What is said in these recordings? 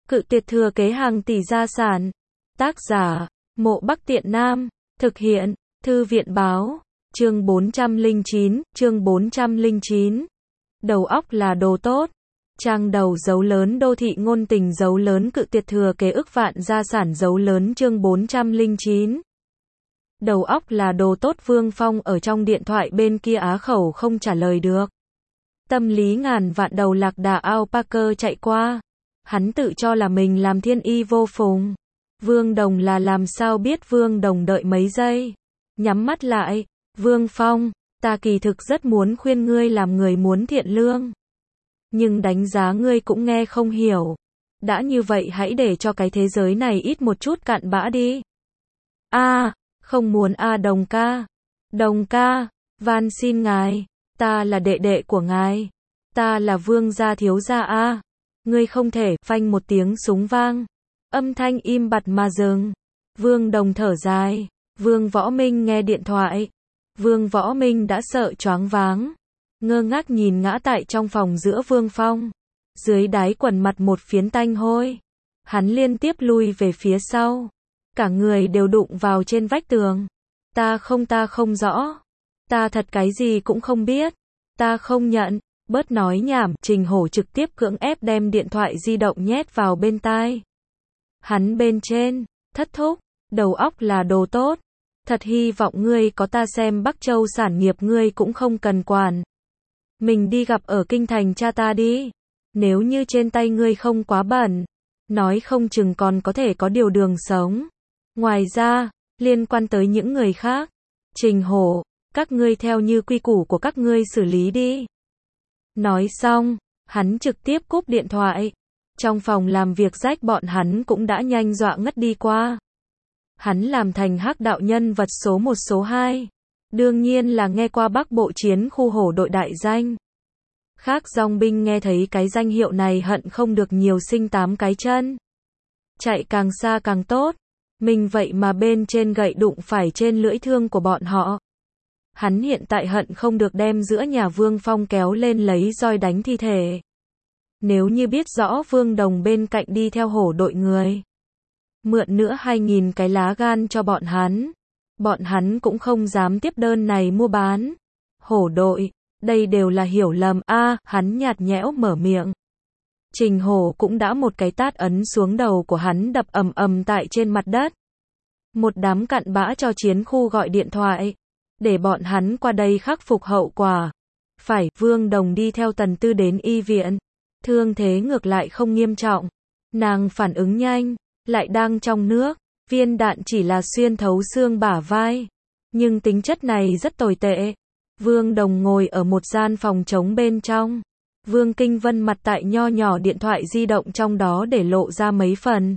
Cự tuyệt thừa kế hàng tỷ gia sản. Tác giả, Mộ Bắc Tiện Nam. Thực hiện, Thư viện báo. Chương 409. Đầu óc là đồ tốt. Trang đầu dấu lớn đô thị ngôn tình dấu lớn cự tuyệt thừa kế ức vạn gia sản dấu lớn chương 409. Đầu óc là đồ tốt Vương Phong ở trong điện thoại bên kia á khẩu không trả lời được. Tâm lý ngàn vạn đầu lạc đà alpaca chạy qua. Hắn tự cho là mình làm thiên y vô phùng. Vương Đồng là làm sao biết Vương Đồng đợi mấy giây. Nhắm mắt lại. Vương Phong, ta kỳ thực rất muốn khuyên ngươi làm người muốn thiện lương. Nhưng đánh giá ngươi cũng nghe không hiểu. Đã như vậy hãy để cho cái thế giới này ít một chút cặn bã đi. Không muốn Đồng ca. Đồng ca, van xin ngài. Ta là đệ đệ của ngài. Ta là Vương gia thiếu gia Ngươi không thể, phanh một tiếng súng vang. Âm thanh im bặt mà dừng. Vương Đồng thở dài. Vương Võ Minh nghe điện thoại. Vương Võ Minh đã sợ choáng váng. Ngơ ngác nhìn ngã tại trong phòng giữa Vương Phong. Dưới đáy quần mặt một phiến tanh hôi. Hắn liên tiếp lui về phía sau. Cả người đều đụng vào trên vách tường. Ta không rõ. Ta thật cái gì cũng không biết. Ta không nhận. Bớt nói nhảm, Trình Hổ trực tiếp cưỡng ép đem điện thoại di động nhét vào bên tai. Hắn bên trên, thất thúc, đầu óc là đồ tốt. Thật hy vọng ngươi có ta xem Bắc Châu sản nghiệp ngươi cũng không cần quản. Mình đi gặp ở kinh thành cha ta đi. Nếu như trên tay ngươi không quá bẩn, nói không chừng còn có thể có điều đường sống. Ngoài ra, liên quan tới những người khác, Trình Hổ, các ngươi theo như quy củ của các ngươi xử lý đi. Nói xong, hắn trực tiếp cúp điện thoại. Trong phòng làm việc rách bọn hắn cũng đã nhanh dọa ngất đi qua. Hắn làm thành hắc đạo nhân vật số 1 số 2. Đương nhiên là nghe qua Bắc Bộ chiến khu hổ đội đại danh. Khác dòng binh nghe thấy cái danh hiệu này hận không được nhiều sinh 8 cái chân. Chạy càng xa càng tốt. Mình vậy mà bên trên gậy đụng phải trên lưỡi thương của bọn họ. Hắn hiện tại hận không được đem giữa nhà Vương Phong kéo lên lấy roi đánh thi thể. Nếu như biết rõ Vương Đồng bên cạnh đi theo hổ đội người. Mượn nữa 2.000 cái lá gan cho bọn hắn cũng không dám tiếp đơn này mua bán. Hổ đội, đây đều là hiểu lầm hắn nhạt nhẽo mở miệng. Trình Hổ cũng đã một cái tát ấn xuống đầu của hắn đập ầm ầm tại trên mặt đất. Một đám cặn bã cho chiến khu gọi điện thoại. Để bọn hắn qua đây khắc phục hậu quả. Phải, Vương Đồng đi theo Tần Tư đến y viện. Thương thế ngược lại không nghiêm trọng. Nàng phản ứng nhanh, lại đang trong nước. Viên đạn chỉ là xuyên thấu xương bả vai. Nhưng tính chất này rất tồi tệ. Vương Đồng ngồi ở một gian phòng trống bên trong. Vương Kinh Vân mặt tại nho nhỏ điện thoại di động trong đó để lộ ra mấy phần.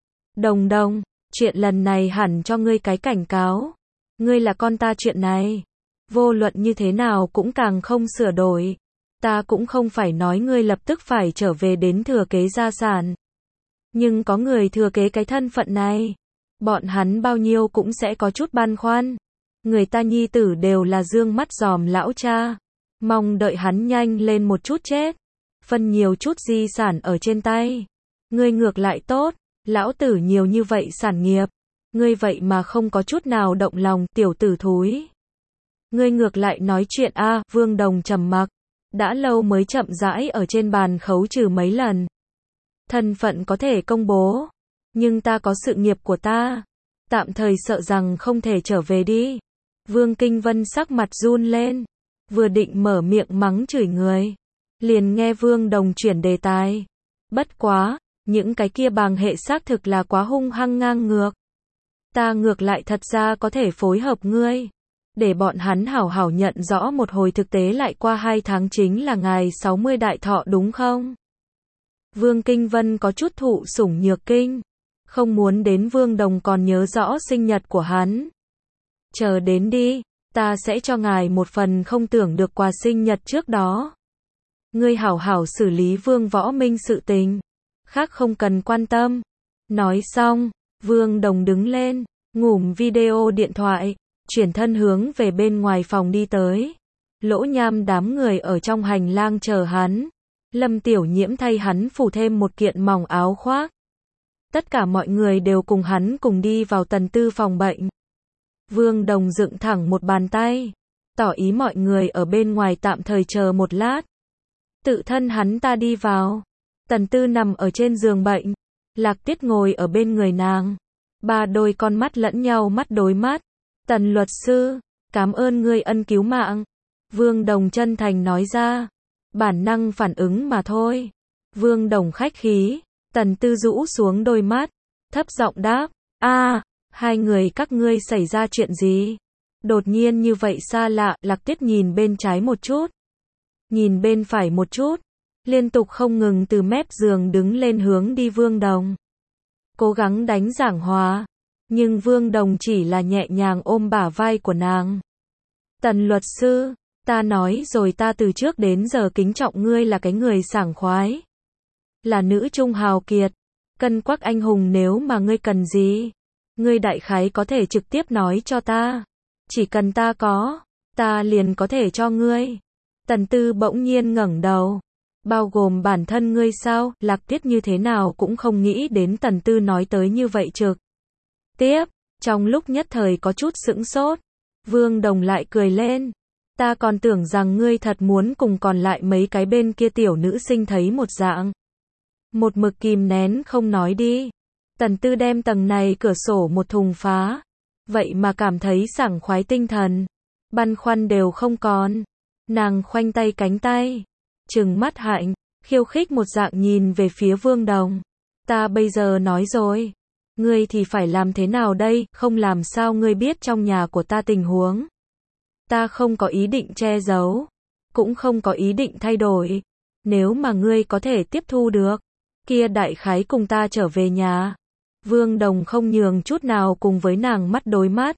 Đồng, chuyện lần này hẳn cho ngươi cái cảnh cáo. Ngươi là con ta chuyện này. Vô luận như thế nào cũng càng không sửa đổi. Ta cũng không phải nói ngươi lập tức phải trở về đến thừa kế gia sản. Nhưng có người thừa kế cái thân phận này. Bọn hắn bao nhiêu cũng sẽ có chút băn khoăn. Người ta nhi tử đều là dương mắt giòm lão cha. Mong đợi hắn nhanh lên một chút chết. Phân nhiều chút di sản ở trên tay. Ngươi ngược lại tốt. Lão tử nhiều như vậy sản nghiệp. Ngươi vậy mà không có chút nào động lòng, tiểu tử thúi. Ngươi ngược lại nói chuyện Vương Đồng trầm mặc. Đã lâu mới chậm rãi ở trên bàn khấu trừ mấy lần. Thân phận có thể công bố. Nhưng ta có sự nghiệp của ta. Tạm thời sợ rằng không thể trở về đi. Vương Kinh Vân sắc mặt run lên. Vừa định mở miệng mắng chửi người. Liền nghe Vương Đồng chuyển đề tài. Bất quá, những cái kia bàng hệ xác thực là quá hung hăng ngang ngược. Ta ngược lại thật ra có thể phối hợp ngươi. Để bọn hắn hảo hảo nhận rõ một hồi thực tế lại qua 2 tháng chính là ngày 60 đại thọ đúng không? Vương Kinh Vân có chút thụ sủng nhược kinh. Không muốn đến Vương Đồng còn nhớ rõ sinh nhật của hắn. Chờ đến đi, ta sẽ cho ngài một phần không tưởng được quà sinh nhật trước đó. Ngươi hảo hảo xử lý Vương Võ Minh sự tình. Khác không cần quan tâm. Nói xong, Vương Đồng đứng lên, ngủm video điện thoại, chuyển thân hướng về bên ngoài phòng đi tới. Lỗ Nham đám người ở trong hành lang chờ hắn. Lâm Tiểu Nhiễm thay hắn phủ thêm một kiện mỏng áo khoác. Tất cả mọi người đều cùng hắn cùng đi vào Tần Tư phòng bệnh. Vương Đồng dựng thẳng một bàn tay, tỏ ý mọi người ở bên ngoài tạm thời chờ một lát. Tự thân hắn ta đi vào. Tần Tư nằm ở trên giường bệnh, Lạc Tiết ngồi ở bên người nàng. Ba đôi con mắt lẫn nhau mắt đối mắt. Tần luật sư, cảm ơn ngươi ân cứu mạng. Vương Đồng chân thành nói ra. Bản năng phản ứng mà thôi. Vương Đồng khách khí. Tần Tư rũ xuống đôi mắt, thấp giọng đáp, hai người các ngươi xảy ra chuyện gì? Đột nhiên như vậy xa lạ, Lạc Tiết nhìn bên trái một chút, nhìn bên phải một chút, liên tục không ngừng từ mép giường đứng lên hướng đi Vương Đồng. Cố gắng đánh giảng hòa, nhưng Vương Đồng chỉ là nhẹ nhàng ôm bả vai của nàng. Tần luật sư, ta nói rồi ta từ trước đến giờ kính trọng ngươi là cái người sảng khoái. Là nữ trung hào kiệt, cân quắc anh hùng nếu mà ngươi cần gì. Ngươi đại khái có thể trực tiếp nói cho ta. Chỉ cần ta có, ta liền có thể cho ngươi. Tần Tư bỗng nhiên ngẩng đầu. Bao gồm bản thân ngươi sao? Lạc Tiết như thế nào cũng không nghĩ đến Tần Tư nói tới như vậy trực tiếp. Trong lúc nhất thời có chút sững sốt. Vương Đồng lại cười lên. Ta còn tưởng rằng ngươi thật muốn cùng còn lại mấy cái bên kia tiểu nữ sinh thấy một dạng. Một mực kìm nén không nói đi. Tần Tư đem tầng này cửa sổ một thùng phá. Vậy mà cảm thấy sảng khoái tinh thần. Băn khoăn đều không còn. Nàng khoanh tay cánh tay. Trừng mắt hạnh, khiêu khích một dạng nhìn về phía Vương Đồng. Ta bây giờ nói rồi. Ngươi thì phải làm thế nào đây? Không làm sao ngươi biết trong nhà của ta tình huống. Ta không có ý định che giấu. Cũng không có ý định thay đổi. Nếu mà ngươi có thể tiếp thu được. Kia đại khái cùng ta trở về nhà. Vương Đồng không nhường chút nào cùng với nàng mắt đối mắt.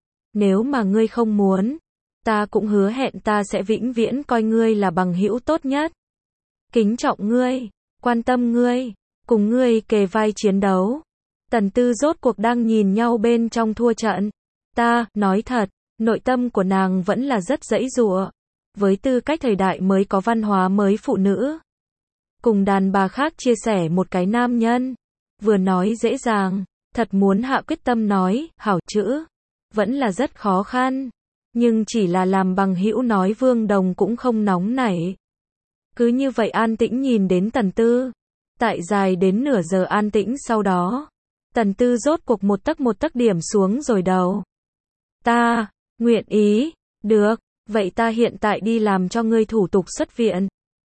Nếu mà ngươi không muốn, ta cũng hứa hẹn ta sẽ vĩnh viễn coi ngươi là bằng hữu tốt nhất. Kính trọng ngươi, quan tâm ngươi, cùng ngươi kề vai chiến đấu. Tần Tư rốt cuộc đang nhìn nhau bên trong thua trận. Ta, nói thật, nội tâm của nàng vẫn là rất giãy giụa. Với tư cách thời đại mới có văn hóa mới phụ nữ. Cùng đàn bà khác chia sẻ một cái nam nhân. Vừa nói dễ dàng, thật muốn hạ quyết tâm nói, hảo chữ. Vẫn là rất khó khăn. Nhưng chỉ là làm bằng hữu nói Vương Đồng cũng không nóng nảy. Cứ như vậy an tĩnh nhìn đến Tần Tư. Tại dài đến nửa giờ an tĩnh sau đó. Tần Tư rốt cuộc một tấc điểm xuống rồi đầu. Ta, nguyện ý, được, vậy ta hiện tại đi làm cho ngươi thủ tục xuất viện.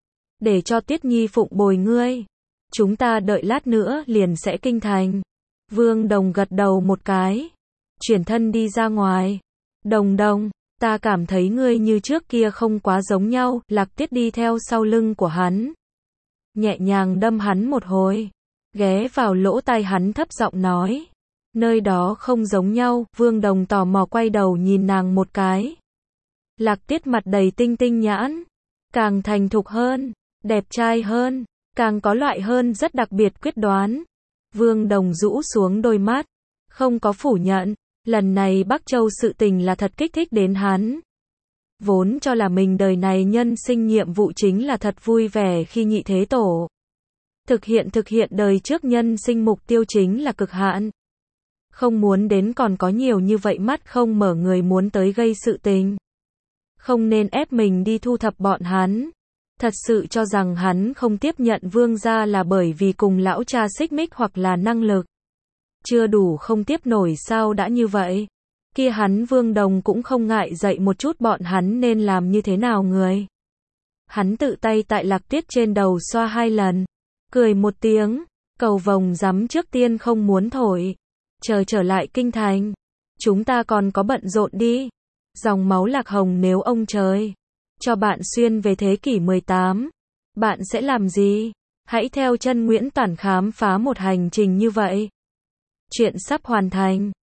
Để cho Tiết Nhi phụng bồi ngươi. Chúng ta đợi lát nữa liền sẽ kinh thành. Vương Đồng gật đầu một cái. Chuyển thân đi ra ngoài. Đồng Đồng, ta cảm thấy ngươi như trước kia không quá giống nhau. Lạc Tiết đi theo sau lưng của hắn. Nhẹ nhàng đâm hắn một hồi. Ghé vào lỗ tai hắn thấp giọng nói. Nơi đó không giống nhau. Vương Đồng tò mò quay đầu nhìn nàng một cái. Lạc Tiết mặt đầy tinh tinh nhãn. Càng thành thục hơn. Đẹp trai hơn. Càng có loại hơn rất đặc biệt quyết đoán. Vương Đồng rũ xuống đôi mắt. Không có phủ nhận. Lần này Bắc Châu sự tình là thật kích thích đến hắn. Vốn cho là mình đời này nhân sinh nhiệm vụ chính là thật vui vẻ khi nhị thế tổ. Thực hiện đời trước nhân sinh mục tiêu chính là cực hạn. Không muốn đến còn có nhiều như vậy mắt không mở người muốn tới gây sự tình. Không nên ép mình đi thu thập bọn hắn. Thật sự cho rằng hắn không tiếp nhận Vương gia là bởi vì cùng lão cha xích mích hoặc là năng lực chưa đủ không tiếp nổi sao đã như vậy. Kia hắn Vương Đồng cũng không ngại dạy một chút bọn hắn nên làm như thế nào người. Hắn tự tay tại Lạc Tiết trên đầu xoa 2 lần. Cười một tiếng. Cầu vồng rắm trước tiên không muốn thổi. Chờ trở lại kinh thành. Chúng ta còn có bận rộn đi. Dòng máu Lạc Hồng nếu ông trời cho bạn xuyên về thế kỷ 18. Bạn sẽ làm gì? Hãy theo chân Nguyễn Toản khám phá một hành trình như vậy. Chuyện sắp hoàn thành.